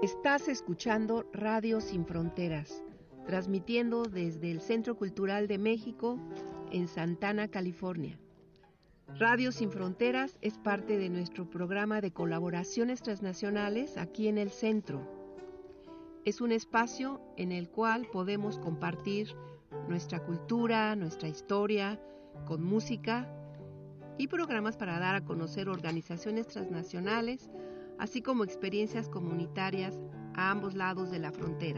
Estás escuchando Radio Sin Fronteras, transmitiendo desde el Centro Cultural de México en Santana, California. Radio Sin Fronteras es parte de nuestro programa de colaboraciones transnacionales aquí en el centro. Es un espacio en el cual podemos compartir nuestra cultura, nuestra historia, con música y programas para dar a conocer organizaciones transnacionales, así como experiencias comunitarias a ambos lados de la frontera.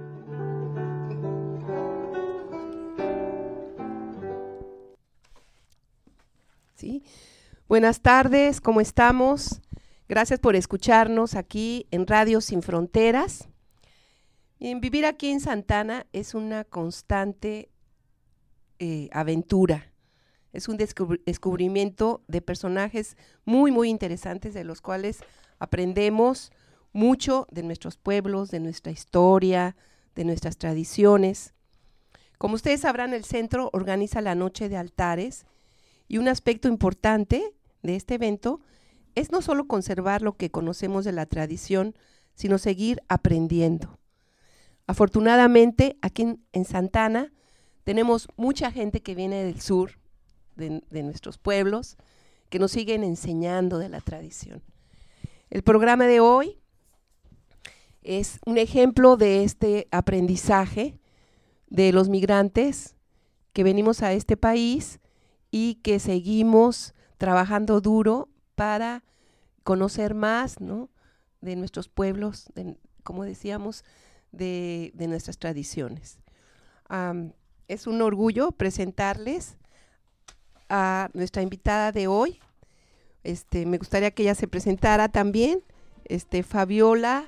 ¿Sí? Buenas tardes, ¿cómo estamos? Gracias por escucharnos aquí en Radio Sin Fronteras. Vivir aquí en Santana es una constante aventura. Es un descubrimiento de personajes muy, muy interesantes, de los cuales aprendemos mucho de nuestros pueblos, de nuestra historia, de nuestras tradiciones. Como ustedes sabrán, el centro organiza la Noche de Altares, y un aspecto importante de este evento es no solo conservar lo que conocemos de la tradición, sino seguir aprendiendo. Afortunadamente, aquí en Santana tenemos mucha gente que viene del sur, de nuestros pueblos, que nos siguen enseñando de la tradición. El programa de hoy es un ejemplo de este aprendizaje de los migrantes que venimos a este país y que seguimos trabajando duro para conocer más, ¿no?, de nuestros pueblos, como decíamos, de nuestras tradiciones. Es un orgullo presentarles a nuestra invitada de hoy. Me gustaría que ella se presentara también, Fabiola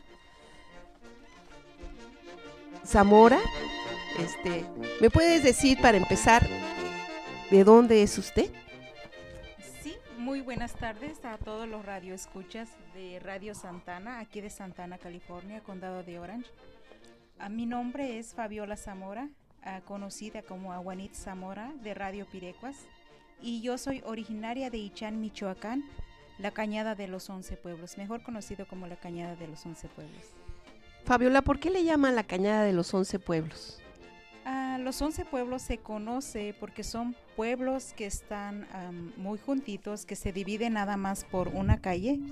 Zamora. ¿Me puedes decir, para empezar, de dónde es usted? Sí, muy buenas tardes a todos los radioescuchas de Radio Santana, aquí de Santana, California, condado de Orange. Mi nombre es Fabiola Zamora, conocida como Aguanit Zamora, de Radio Pirecuas, y yo soy originaria de Ichán, Michoacán, la Cañada de los 11 Pueblos, mejor conocido como la Cañada de los 11 Pueblos. Fabiola, ¿por qué le llaman la Cañada de los 11 Pueblos? Los 11 pueblos se conoce porque son pueblos que están muy juntitos, que se dividen nada más por una calle,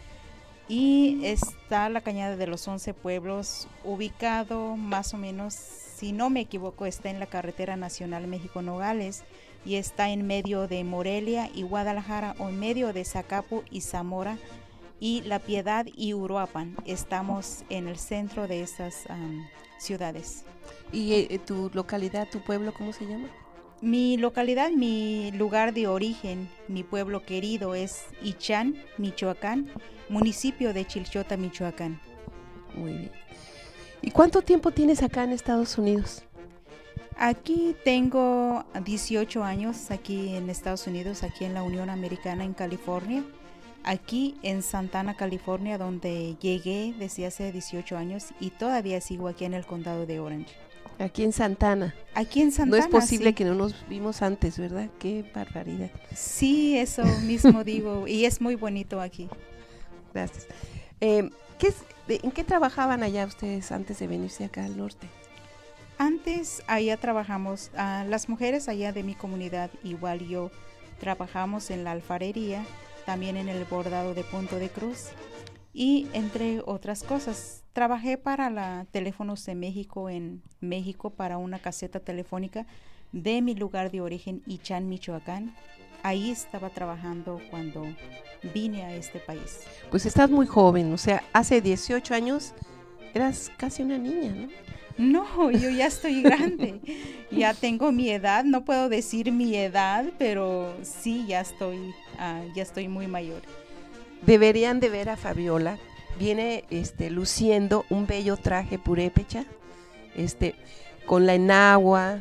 y está la Cañada de los 11 Pueblos ubicado más o menos, si no me equivoco, está en la carretera nacional México-Nogales, y está en medio de Morelia y Guadalajara, o en medio de Zacapu y Zamora y La Piedad y Uruapan. Estamos en el centro de estas ciudades. ¿Y tu localidad, tu pueblo, cómo se llama? Mi localidad, mi lugar de origen, mi pueblo querido es Ichán, Michoacán, municipio de Chilchota, Michoacán. Muy bien. ¿Y cuánto tiempo tienes acá en Estados Unidos? Aquí tengo 18 años, aquí en Estados Unidos, aquí en la Unión Americana, en California. Aquí en Santana, California, donde llegué desde hace 18 años y todavía sigo aquí en el condado de Orange. Aquí en Santana. Aquí en Santana, no es posible, sí, que no nos vimos antes, ¿verdad? Qué barbaridad. Sí, eso mismo digo, y es muy bonito aquí. Gracias. ¿En qué trabajaban allá ustedes antes de venirse acá al norte? Antes allá trabajamos, las mujeres allá de mi comunidad, igual yo, trabajamos en la alfarería, también en el bordado de punto de cruz y entre otras cosas. Trabajé para la Teléfonos de México en México para una caseta telefónica de mi lugar de origen, Ichán, Michoacán. Ahí estaba trabajando cuando vine a este país. Pues estás muy joven, o sea, hace 18 años eras casi una niña, ¿no? No, yo ya estoy grande, ya tengo mi edad, no puedo decir mi edad, pero sí, ya estoy muy mayor. Deberían de ver a Fabiola, viene luciendo un bello traje purépecha, con la enagua,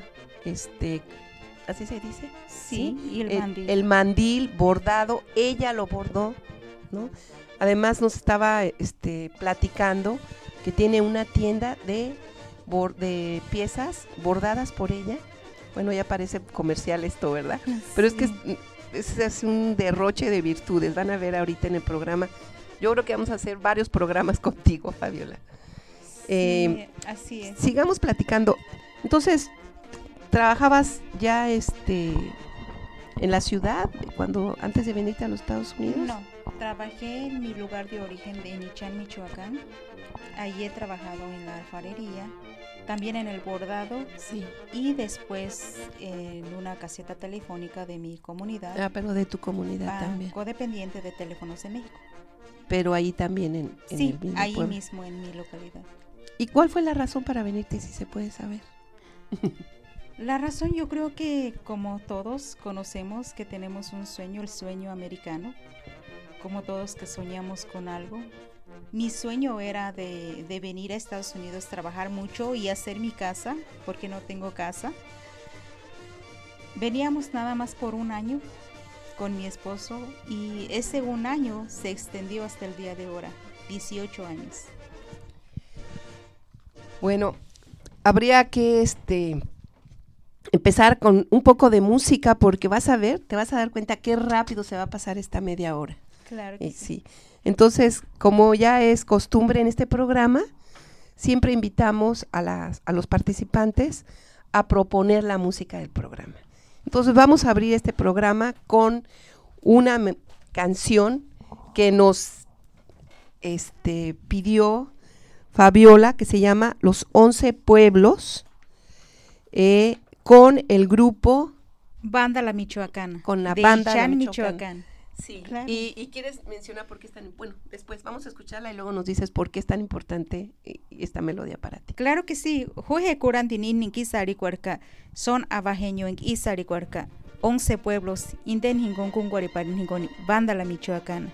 ¿así se dice? Sí, y el mandil. El mandil bordado, ella lo bordó, ¿no? Además nos estaba platicando que tiene una tienda de piezas bordadas por ella. Bueno, ya parece comercial esto, ¿verdad? Sí. Pero es que es un derroche de virtudes. Van a ver ahorita en el programa Yo creo que vamos a hacer varios programas contigo, Fabiola. Así es. Sigamos platicando. Entonces, ¿trabajabas ya en la ciudad antes de venirte a los Estados Unidos? No, trabajé en mi lugar de origen de Nichan, Michoacán. Allí he trabajado en la alfarería, también en el bordado, sí, y después en una caseta telefónica de mi comunidad. Ah, pero de tu comunidad también. Codependiente de Teléfonos de México. Pero ahí también en sí, el mismo ahí pueblo. mismo en mi localidad. ¿Y cuál fue la razón para venirte, si se puede saber? La razón, yo creo que como todos conocemos que tenemos un sueño, el sueño americano, como todos que soñamos con algo. Mi sueño era de venir a Estados Unidos, trabajar mucho y hacer mi casa, porque no tengo casa. Veníamos nada más por un año con mi esposo y ese un año se extendió hasta el día de ahora, 18 años. Bueno, habría que empezar con un poco de música, porque te vas a dar cuenta qué rápido se va a pasar esta media hora. Claro que sí. Entonces, como ya es costumbre en este programa, siempre invitamos a los participantes a proponer la música del programa. Entonces, vamos a abrir este programa con una canción que nos pidió Fabiola, que se llama Los 11 Pueblos, con el grupo Banda La Michoacana. Con la de banda Ichan, La Michoacán. Sí, claro. ¿Y quieres mencionar por qué es tan... Bueno, después vamos a escucharla y luego nos dices por qué es tan importante esta melodía para ti. Claro que sí. Juje Curantinin en Kisaricuarca, son abajeño en Kisaricuarca, 11 pueblos, Inden Hingon Kunguariparin Hingoni, Banda La Michoacana.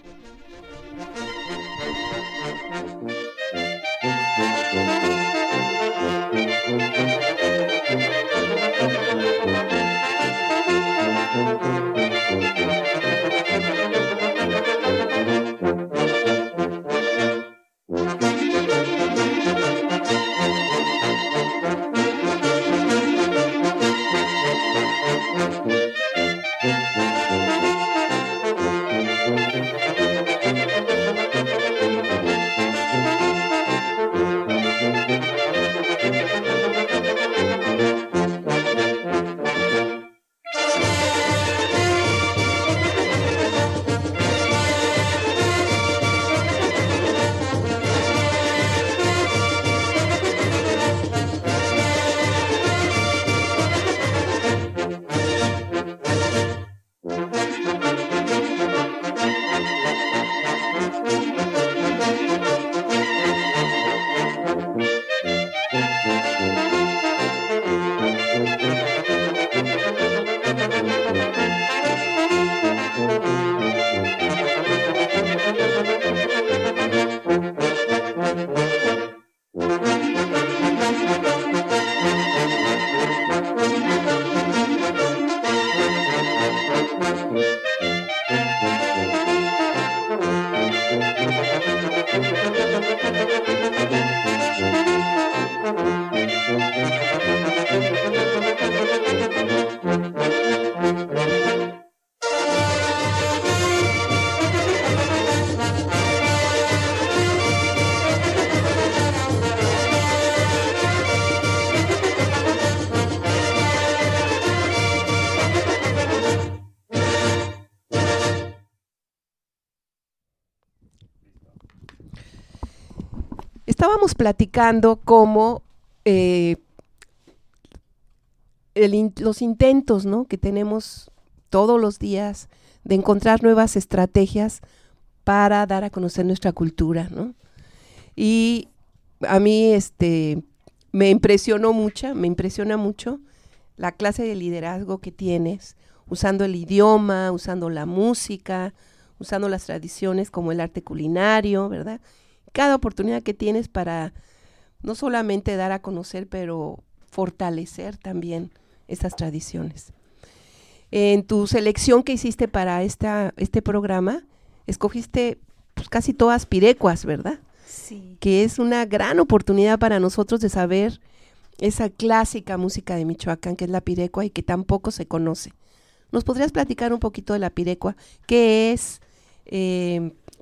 Estábamos platicando cómo los intentos, ¿no?, que tenemos todos los días de encontrar nuevas estrategias para dar a conocer nuestra cultura, ¿no? Y a mí me impresiona mucho la clase de liderazgo que tienes, usando el idioma, usando la música, usando las tradiciones como el arte culinario, ¿verdad? Cada oportunidad que tienes para no solamente dar a conocer, pero fortalecer también estas tradiciones. En tu selección que hiciste para este programa, escogiste pues, casi todas pirecuas, ¿verdad? Sí. Que es una gran oportunidad para nosotros de saber esa clásica música de Michoacán, que es la pirecua y que tampoco se conoce. ¿Nos podrías platicar un poquito de la pirecua? ¿Qué es?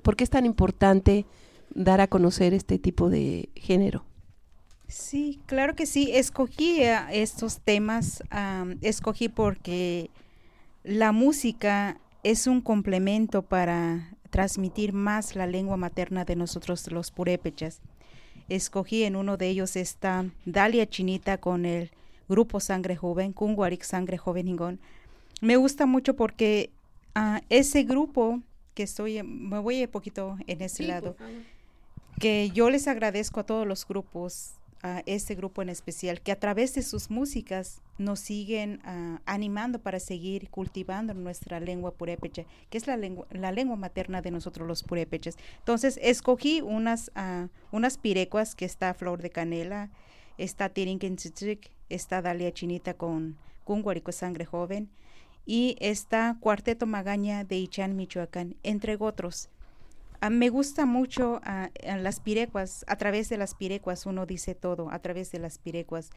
¿Por qué es tan importante dar a conocer este tipo de género? Sí, claro que sí. Escogí estos temas, escogí porque la música es un complemento para transmitir más la lengua materna de nosotros los purépechas. Escogí en uno de ellos esta Dalia Chinita con el grupo Sangre Joven, Kunguarik Sangre Joven Ingón. Me gusta mucho porque ese grupo me voy un poquito en ese lado, que yo les agradezco a todos los grupos, a este grupo en especial, que a través de sus músicas nos siguen animando para seguir cultivando nuestra lengua purépecha, que es la lengua materna de nosotros los purépechas. Entonces, escogí unas pirecuas, que está Flor de Canela, está Tirinquinchichic, está Dalia Chinita con Kunguarico Sangre Joven, y está Cuarteto Magaña de Ichán, Michoacán, entre otros. Me gusta mucho las pirecuas. A través de las pirecuas uno dice todo. A través de las pirecuas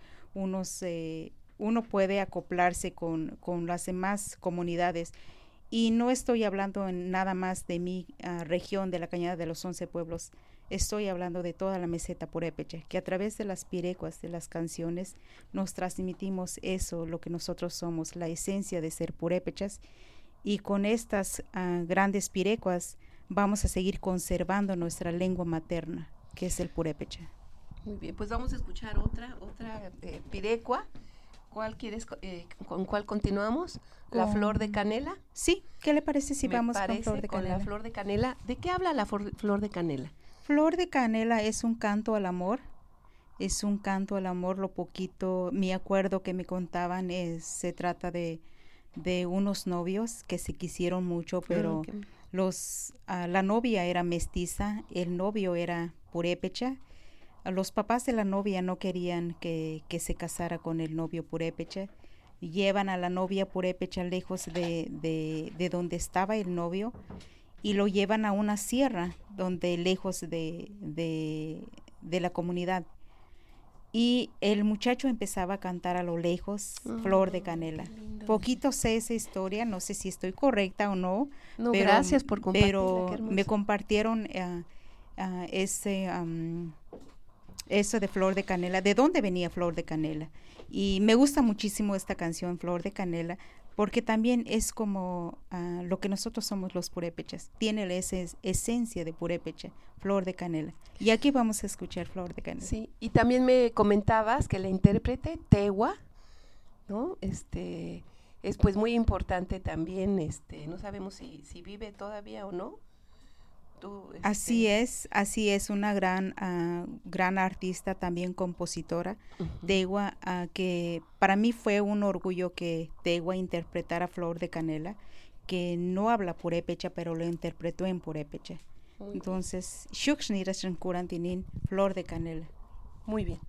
uno puede acoplarse con las demás comunidades. Y no estoy hablando nada más de mi región de la Cañada de los 11 Pueblos. Estoy hablando de toda la meseta purépecha, que a través de las pirecuas, de las canciones, nos transmitimos eso, lo que nosotros somos, la esencia de ser purépechas. Y con estas grandes pirecuas vamos a seguir conservando nuestra lengua materna, que es el purépecha. Muy bien, pues vamos a escuchar otra pirecua. ¿Cuál quieres, con cuál continuamos? ¿La Flor de Canela? Sí, ¿qué le parece si vamos con Flor de Canela? Con la Flor de Canela. ¿De qué habla la Flor de Canela? Flor de Canela es un canto al amor. Es un canto al amor, lo poquito, me acuerdo que me contaban, se trata de unos novios que se quisieron mucho, pero la novia era mestiza, el novio era purépecha. Los papás de la novia no querían que se casara con el novio purépecha. Llevan a la novia purépecha lejos de donde estaba el novio y lo llevan a una sierra donde lejos de la comunidad. Y el muchacho empezaba a cantar a lo lejos Flor de Canela. Poquito sé esa historia, no sé si estoy correcta o no. No, pero, gracias por compartirla. Pero me compartieron eso de Flor de Canela, de dónde venía Flor de Canela. Y me gusta muchísimo esta canción, Flor de Canela, porque también es como lo que nosotros somos los purépechas. Tiene esa esencia de purépecha, Flor de Canela. Y aquí vamos a escuchar Flor de Canela. Sí, y también me comentabas que la intérprete, Tewa, ¿no? Es pues muy importante también, no sabemos si vive todavía o no. Así es, una gran artista, también compositora, Tewa, que para mí fue un orgullo que Tewa interpretara Flor de Canela, que no habla purépecha, pero lo interpretó en purépecha. Entonces, Flor de Canela. Muy bien.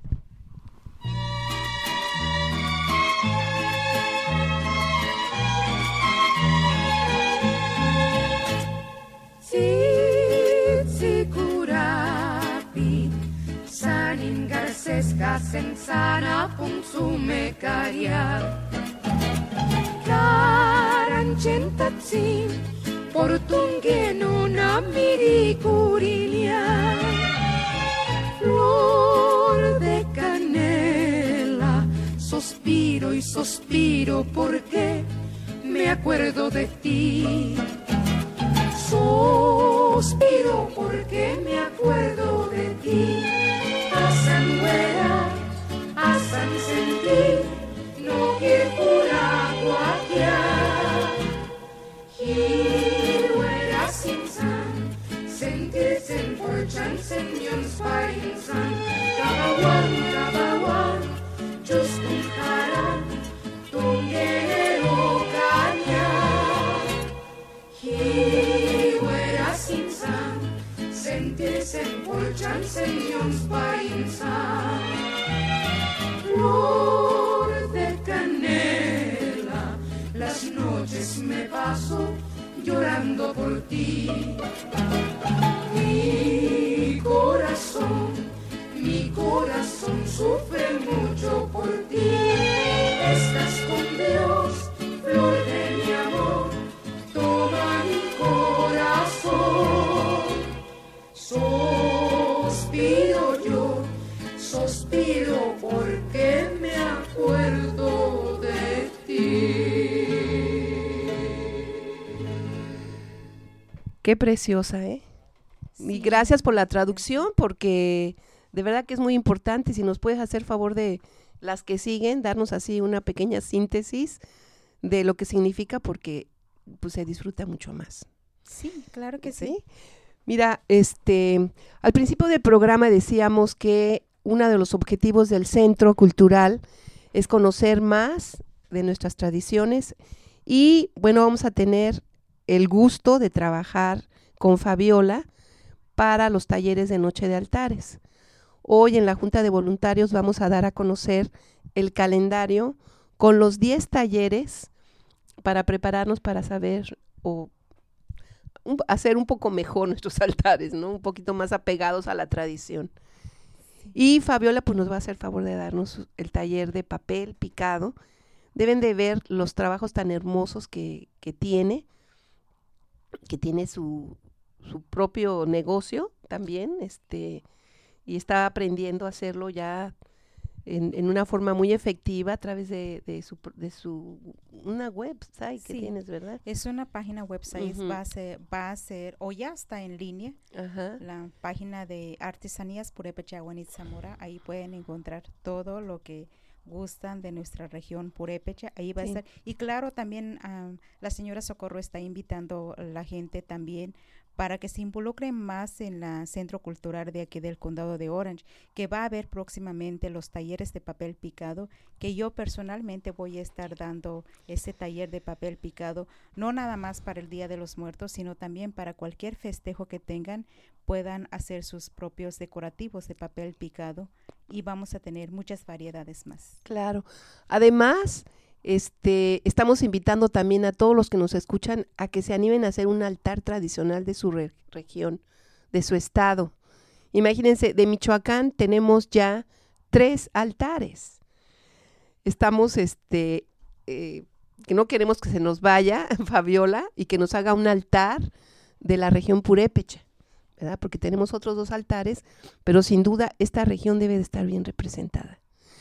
Sikurapi sanin garces gasen sana punsume karia karancentatsin portungien una miricurinia Flor de Canela suspiro y suspiro porque me acuerdo de ti. Suspiro porque me acuerdo de ti. Asan güera, asan sentir, no quiero pura guaquia. Hiruera sin san, sentirse en porchan, señor sparin san. Kabawan, justun haran, tunguero caña. Sentirse en porchan, señor painsan. Flor de Canela, las noches me paso llorando por ti. Mi corazón sufre mucho por ti. Estás con Dios, flor de mi amor, toma mi corazón. Qué preciosa, ¿eh? Y Sí. gracias por la traducción, porque de verdad que es muy importante. Si nos puedes hacer favor de las que siguen, darnos así una pequeña síntesis de lo que significa, porque pues se disfruta mucho más. Sí, claro que sí. ¿Sí? Mira, al principio del programa decíamos que uno de los objetivos del Centro Cultural es conocer más de nuestras tradiciones y bueno, vamos a tener el gusto de trabajar con Fabiola para los talleres de Noche de Altares. Hoy en la Junta de Voluntarios vamos a dar a conocer el calendario con los 10 talleres para prepararnos para saber o hacer un poco mejor nuestros altares, ¿no? Un poquito más apegados a la tradición. Y Fabiola pues nos va a hacer favor de darnos el taller de papel picado. Deben de ver los trabajos tan hermosos que tiene su propio negocio también, y está aprendiendo a hacerlo ya en una forma muy efectiva a través de una website que Sí. tienes, ¿verdad? Es una página website, Ujú. va a ser, o ya está en línea, Ajá. la página de Artesanías Purépecha Aguanit Zamora. Ahí pueden encontrar todo lo que gustan de nuestra región purépecha. Ahí va Sí. a estar. Y claro, también la señora Socorro está invitando a la gente también para que se involucren más en la Centro Cultural de aquí del Condado de Orange, que va a haber próximamente los talleres de papel picado, que yo personalmente voy a estar dando ese taller de papel picado, no nada más para el Día de los Muertos, sino también para cualquier festejo que tengan, puedan hacer sus propios decorativos de papel picado y vamos a tener muchas variedades más. Claro. Además, estamos invitando también a todos los que nos escuchan a que se animen a hacer un altar tradicional de su región, de su estado. Imagínense, de Michoacán tenemos ya 3 altares. Estamos, que no queremos que se nos vaya Fabiola y que nos haga un altar de la región purépecha, ¿verdad? Porque tenemos otros 2 altares, pero sin duda esta región debe de estar bien representada.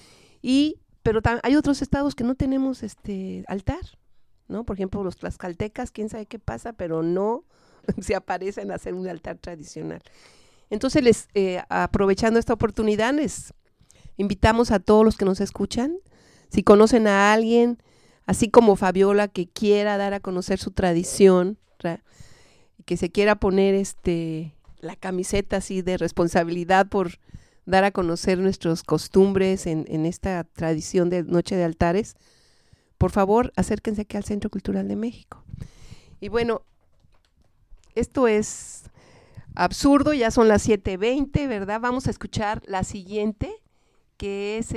Pero hay otros estados que no tenemos altar, ¿no? Por ejemplo, los tlaxcaltecas, quién sabe qué pasa, pero no se aparecen a hacer un altar tradicional. Entonces, aprovechando esta oportunidad, les invitamos a todos los que nos escuchan, si conocen a alguien, así como Fabiola, que quiera dar a conocer su tradición, ¿verdad? Que se quiera poner la camiseta así de responsabilidad por dar a conocer nuestras costumbres en esta tradición de Noche de Altares, por favor, acérquense aquí al Centro Cultural de México. Y bueno, esto es absurdo, ya son las 7:20, ¿verdad? Vamos a escuchar la siguiente, que es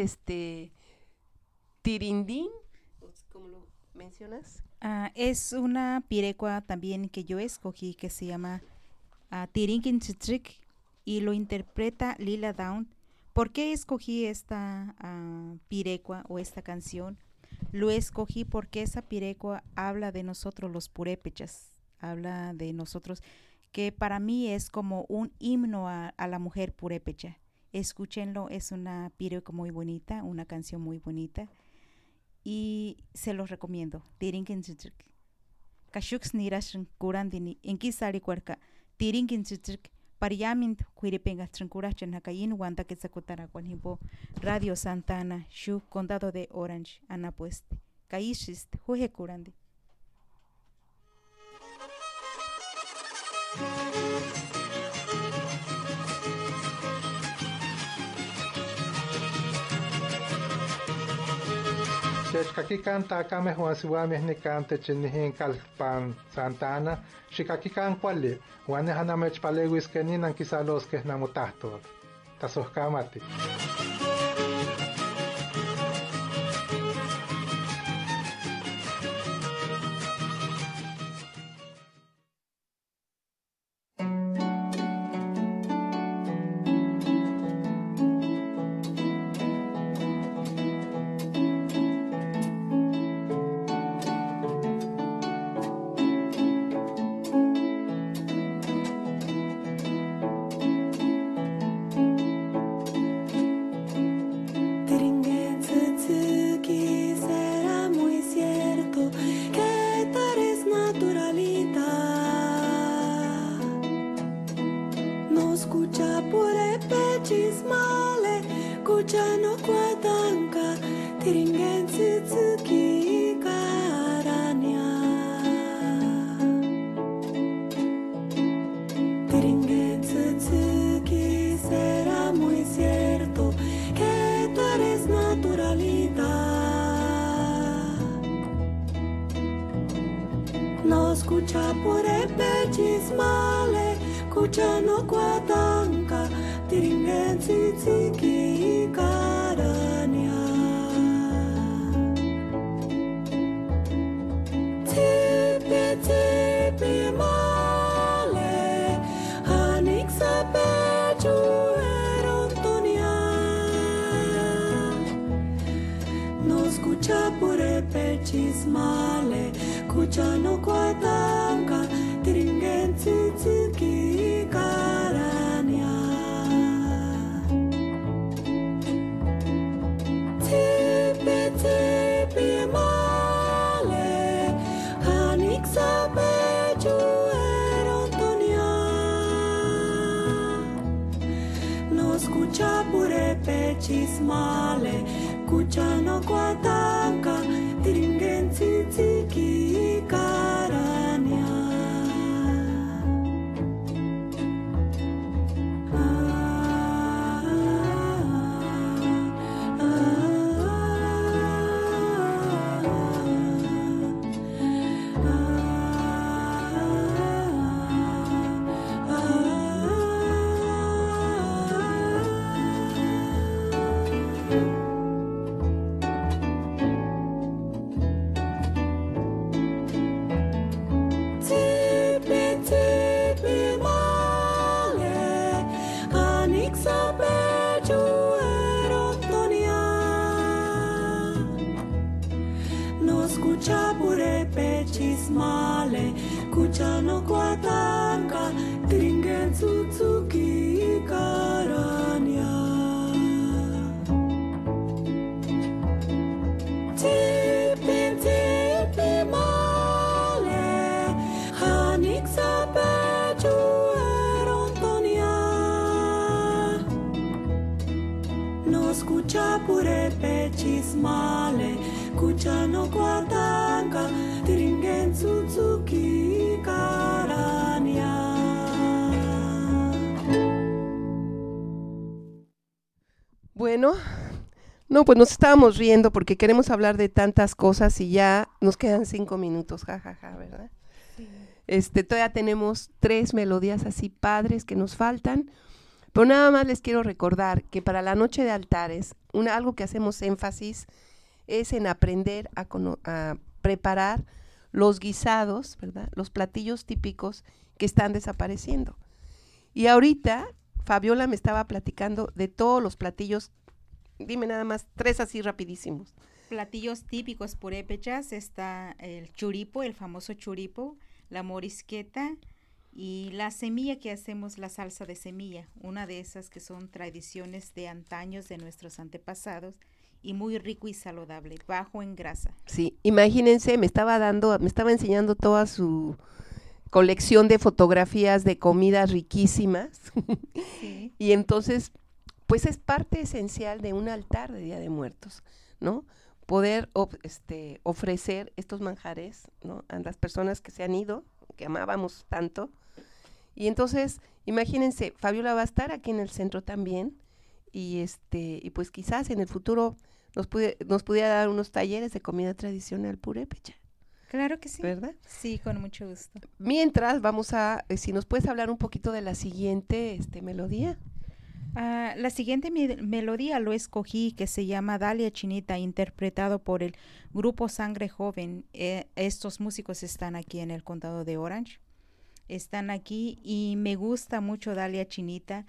Tirindín, ¿cómo lo mencionas? Es una pirecua también que yo escogí que se llama Tirinkin Chitric y lo interpreta Lila Down. ¿Por qué escogí esta pirecua o esta canción? Lo escogí porque esa pirecua habla de nosotros los purépechas, habla de nosotros, que para mí es como un himno a la mujer purépecha. Escúchenlo, es una pirecua muy bonita, una canción muy bonita y se los recomiendo. Tirinkin Chitric. Kashux nirash kurandini enkisari cuerca Tirinkin Chitric. Pariamint Cuiripenga Trancuracha Nakayin Wanda Quetzacutara Juanjibo Radio Santana Shu Condado de Orange Anapueste Caishist Juje Curandi. Chechkaki canta kame Juan Siwami ni cante chinihin kalpan Santana, shikaki kan kwali, wane hanamech palewis kenin ang kisalos ke namutahtor. Tasoh kamati. Nos kucha purepe chismale, kucha no kuatanka, tiringen tsitsiki karanya. Tipi tipi male, hanik sapeju erontonia. Nos kucha purepe chismale, kucha no kuatanka, tiringen tsitsiki karanya. Tipi tipi male, hanik sapeju erontonia. Nos kucha purepe chismale, kucha no kuatanka, tiringen tsitsiki karanya. Tipi tipi male, hanik sapeju erontonia. Nos kucha purepe chismale, kucha no kuatanka, tiringen tsutsuki karanya. Tipi tipi male, hanik sapeju erontonia. Nos kucha purepe chismale, kucha no kuatanka, tiringen tsutsuki karanya. Bueno, no, pues nos estábamos riendo porque queremos hablar de tantas cosas y ya nos quedan 5 minutos, jajaja, ¿verdad? Todavía tenemos 3 melodías así padres que nos faltan, pero nada más les quiero recordar que para la noche de altares, algo que hacemos énfasis es en aprender a preparar los guisados, ¿verdad? Los platillos típicos que están desapareciendo. Y ahorita Fabiola me estaba platicando de todos los platillos, dime nada más 3 así rapidísimos. Platillos típicos purépechas está el churipo, el famoso churipo, la morisqueta y la semilla que hacemos, la salsa de semilla, una de esas que son tradiciones de antaños de nuestros antepasados y muy rico y saludable, bajo en grasa. Sí, imagínense, me estaba enseñando toda su colección de fotografías de comidas riquísimas. Sí. Y entonces, pues es parte esencial de un altar de Día de Muertos, ¿no? Poder ofrecer estos manjares, ¿no? A las personas que se han ido, que amábamos tanto. Y entonces, imagínense, Fabiola va a estar aquí en el centro también y pues quizás en el futuro nos pudiera dar unos talleres de comida tradicional purépecha. Claro que sí. ¿Verdad? Sí, con mucho gusto. Mientras vamos a, si nos puedes hablar un poquito de la siguiente melodía. La siguiente melodía lo escogí, que se llama Dalia Chinita, interpretado por el grupo Sangre Joven. Estos músicos están aquí en el condado de Orange. Están aquí y me gusta mucho Dalia Chinita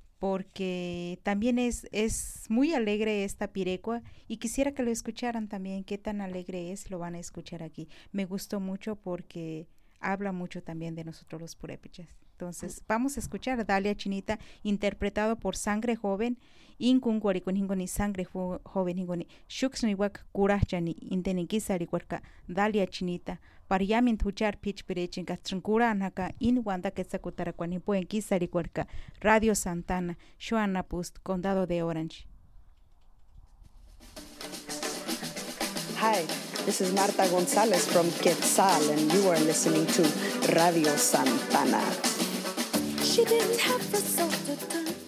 porque también es muy alegre esta pirecua y quisiera que lo escucharan también. Qué tan alegre es, lo van a escuchar aquí. Me gustó mucho porque habla mucho también de nosotros los purépechas. Entonces, vamos a escuchar a Dalia Chinita, interpretado por Sangre Joven. Inkunguari con hingoni Sangre Joven hingoni. Shuksniwak kurachani intenekisari kuarka Dalia Chinita. Pariamin tuchar pitch perechin kastrankura naka inwanda quetzakutara pueden kisari kuarka. Radio Santana, Shoana Pust, Condado de Orange. Hi, this is Marta Gonzalez from Quetzal, and you are listening to Radio Santana. She didn't have the soul to turn to.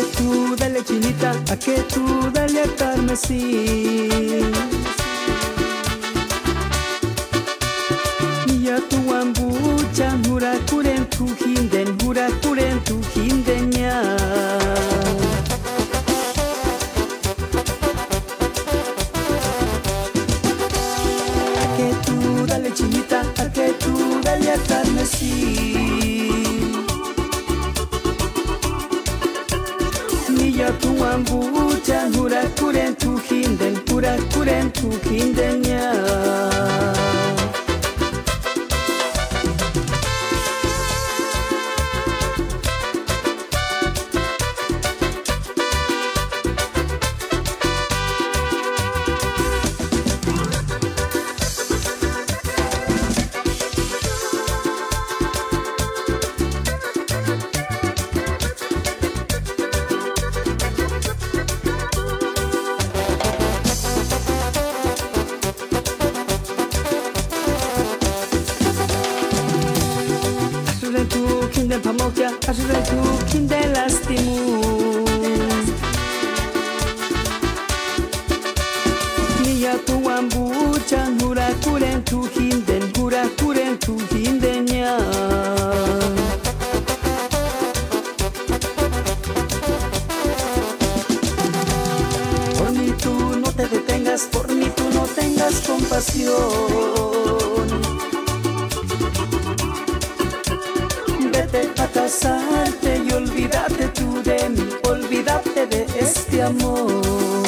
tú dale chinita, a que tú dale a carmesí. Ya tu ambucha, jura curen tu jinden, jura curen tu jindeña. A que tú dale chinita, a que tú dale a carmesí. Ya tu ambucha, jura curen tu jinden, jura curen tu jindeña. Ayuda tu quinde lastimu. Niya tu ambucha, jura curen tu jinden, jura curen tu jindeña. Por mí tú no te detengas, por mí tú no tengas compasión. Vete a casarte y olvídate tú de mí, olvídate de este amor.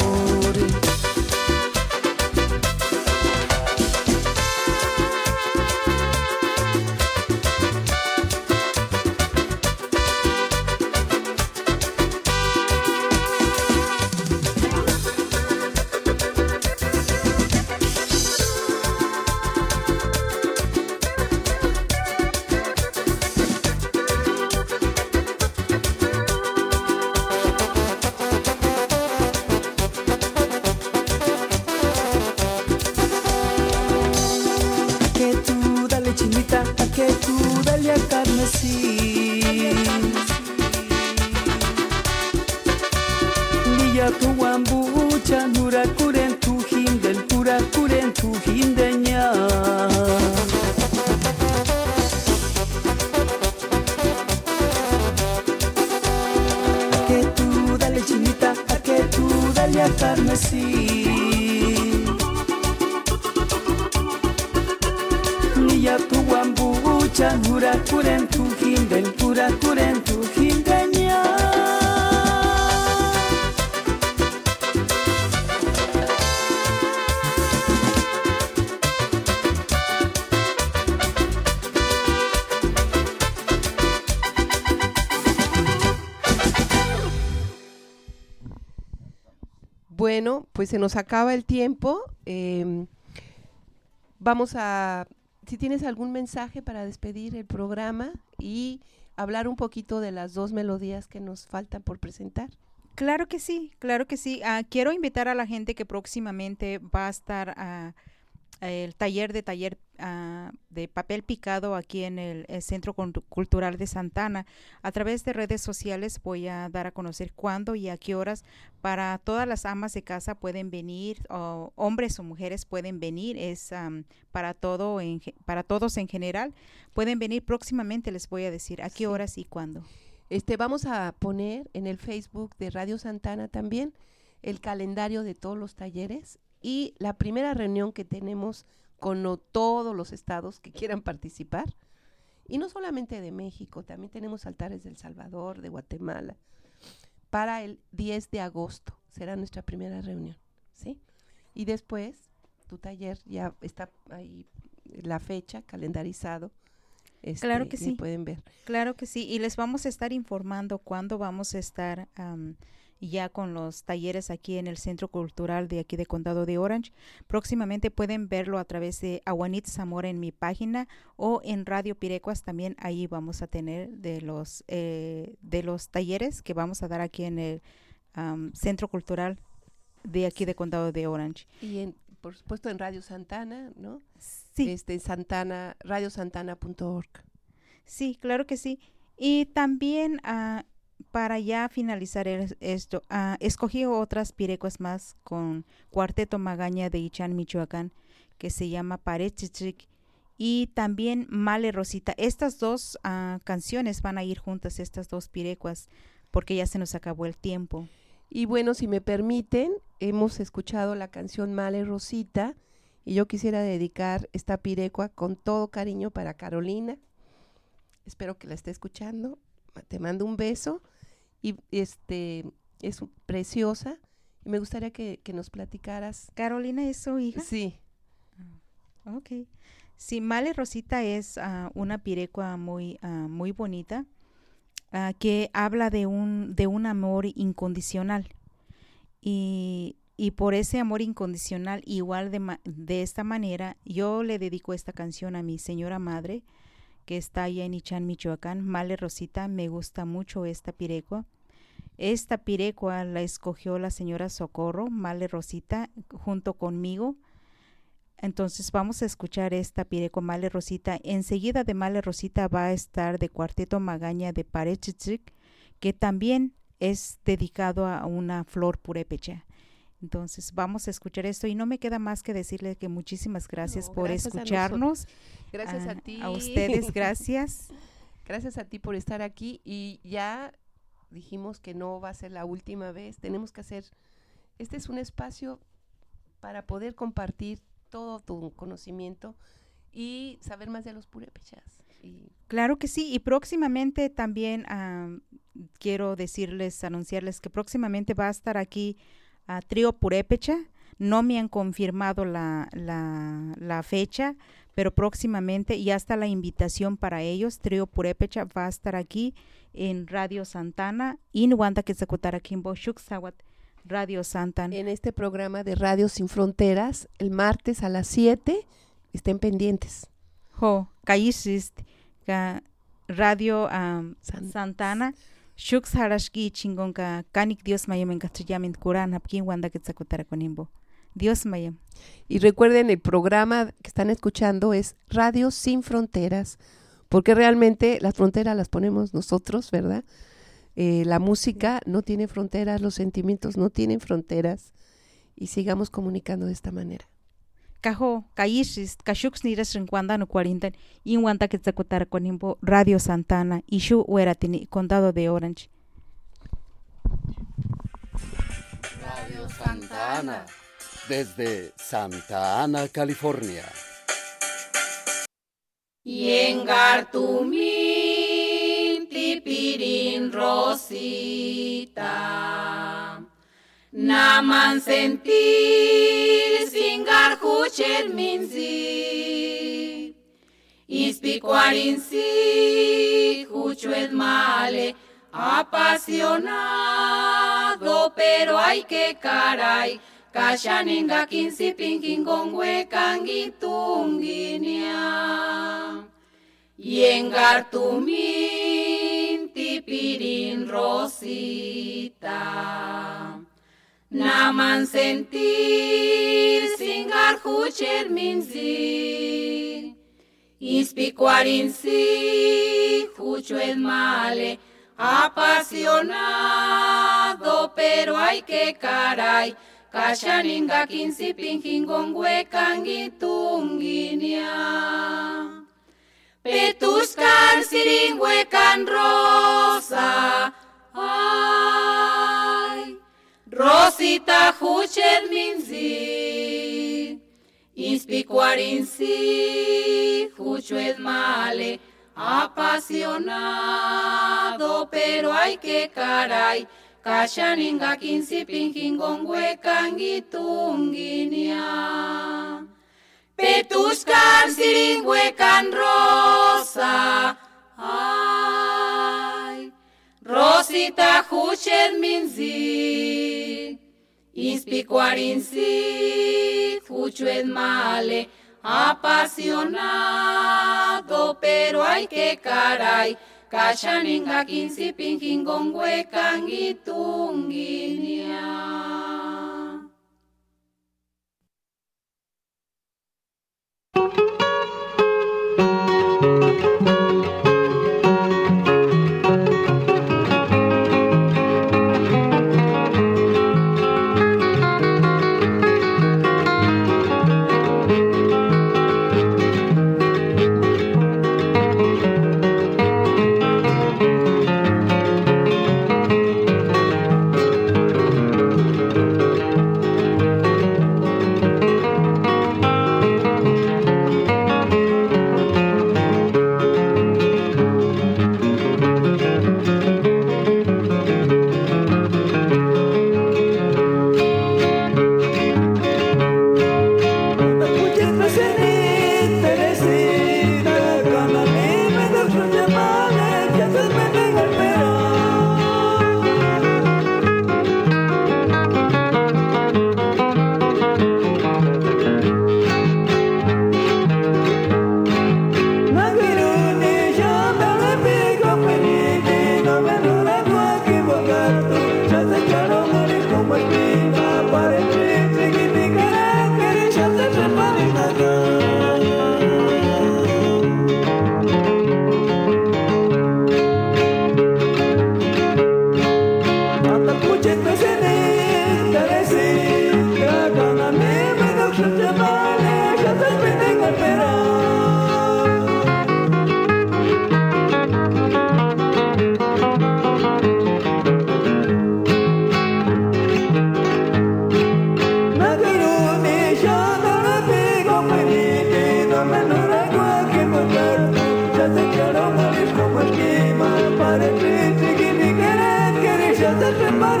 Bueno, pues se nos acaba el tiempo. Vamos a, si tienes algún mensaje para despedir el programa y hablar un poquito de las dos melodías que nos faltan por presentar. Claro que sí, claro que sí. Quiero invitar a la gente que próximamente va a estar el taller de papel picado aquí en el Centro Cultural de Santa Ana. A través de redes sociales voy a dar a conocer cuándo y a qué horas. Para todas las amas de casa pueden venir, o hombres o mujeres pueden venir, es para todos en general. Pueden venir próximamente, les voy a decir a qué horas y cuándo. Vamos a poner en el Facebook de Radio Santa Ana también el calendario de todos los talleres y la primera reunión que tenemos con todos los estados que quieran participar. Y no solamente de México, también tenemos altares de El Salvador, de Guatemala. Para el 10 de agosto será nuestra primera reunión, ¿sí? Y después tu taller ya está ahí, la fecha, calendarizado. Claro que sí. Pueden ver. Claro que sí. Y les vamos a estar informando cuándo vamos a estar ya con los talleres aquí en el Centro Cultural de aquí de Condado de Orange. Próximamente pueden verlo a través de Aguanit Zamora en mi página o en Radio Pirecuas también. Ahí vamos a tener de los talleres que vamos a dar aquí en el Centro Cultural de aquí de Condado de Orange. Y por supuesto en Radio Santana, ¿no? Sí. radiosantana.org. Sí, claro que sí. Y también para ya finalizar esto, escogí otras pirecuas más con Cuarteto Magaña de Ichan, Michoacán, que se llama Parechichic, y también Male Rosita. Estas dos canciones van a ir juntas, estas dos pirecuas, porque ya se nos acabó el tiempo. Y bueno, si me permiten, hemos escuchado la canción Male Rosita, y yo quisiera dedicar esta pirecua con todo cariño para Carolina. Espero que la esté escuchando. Te mando un beso. Y es preciosa. Y me gustaría que nos platicaras. ¿Carolina es su hija? Sí. Ok. Sí, Male Rosita es una pirecua muy bonita, que habla de un amor incondicional. Y por ese amor incondicional, igual de esta manera, yo le dedico esta canción a mi señora madre, que está allá en Ichan, Michoacán. Male Rosita, me gusta mucho esta pirecua. Esta pirecua la escogió la señora Socorro, Male Rosita, junto conmigo. Entonces vamos a escuchar esta pirecua Male Rosita. Enseguida de Male Rosita va a estar de Cuarteto Magaña de Parechichic, que también es dedicado a una flor purépecha. Entonces vamos a escuchar esto y no me queda más que decirle que muchísimas gracias por escucharnos. Gracias a ti. A ustedes, gracias. Gracias a ti por estar aquí, y ya dijimos que no va a ser la última vez. Tenemos que hacer, este es un espacio para poder compartir todo tu conocimiento y saber más de los purépechas. Claro que sí, y próximamente también quiero anunciarles que próximamente va a estar aquí Trío Purépecha. No me han confirmado la fecha, pero próximamente ya está la invitación para ellos. Trío Purépecha va a estar aquí en Radio Santana, Radio Santana. En este programa de Radio Sin Fronteras, el martes a las 7, estén pendientes. Radio Santana. Shux harashki chingonka kanik Dios mayam en castellamint Kuran hapkin wanda que tsakutara konimbo. Dios mayam. Y recuerden, el programa que están escuchando es Radio Sin Fronteras, porque realmente las fronteras las ponemos nosotros, ¿verdad? La música no tiene fronteras, los sentimientos no tienen fronteras, y sigamos comunicando de esta manera. Kajo, kayishis, kashux niras rinkwanda no 40, inwanta que tsakutara konimbo, Radio Santana, Ishu Hueratini, Condado de Orange. Radio Santana, desde Santa Ana, California. Yengar tumin tipirin Rosita, naman sentir singar hucher minsi, ispicuarinsi huchuet male, apasionado, pero hay que caray, kashaninga kinsi pinkingongwe kangitunginia. Yengar tumin tipirin Rosita, naman sentir singar hucher minsi, ispicuarinsi huchuet male, apasionado, pero hay que caray, kashaninga kinsi pinkingongwe kangitunginia. Petuscan siringüecan rosa, ay, Rosita huchet minsi, inspicuarinsi, huchuet male, apasionado, pero hay que caray, kashaninga kinsi pinkingongüecan gitunginia. Petuscan siringüecan rosa, ay, Rosita huchet minsi, inspicuarinsi, huchuet male, apasionado, pero hay que caray, kashaninga kinsi pinkingongüecan gitunginia.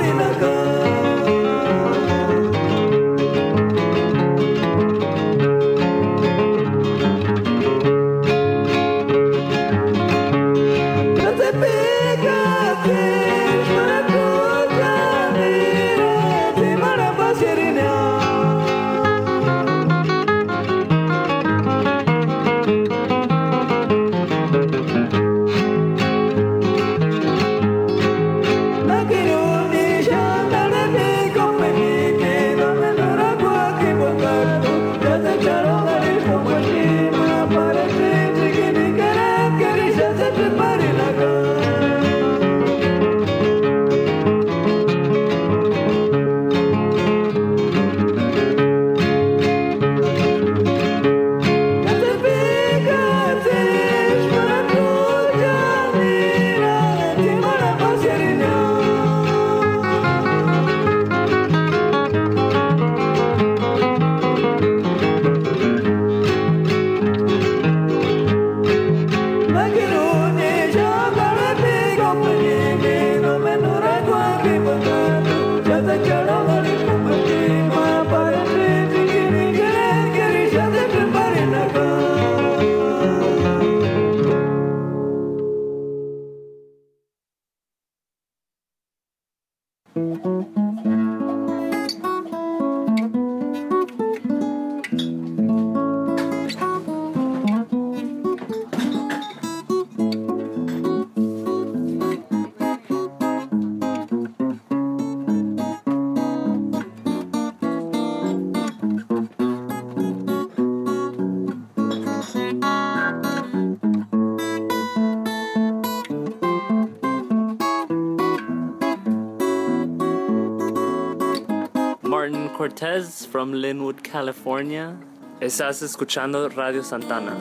Cortez from Linwood, California. Estás escuchando Radio Santana.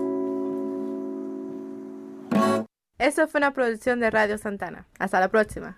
Esto fue una producción de Radio Santana. Hasta la próxima.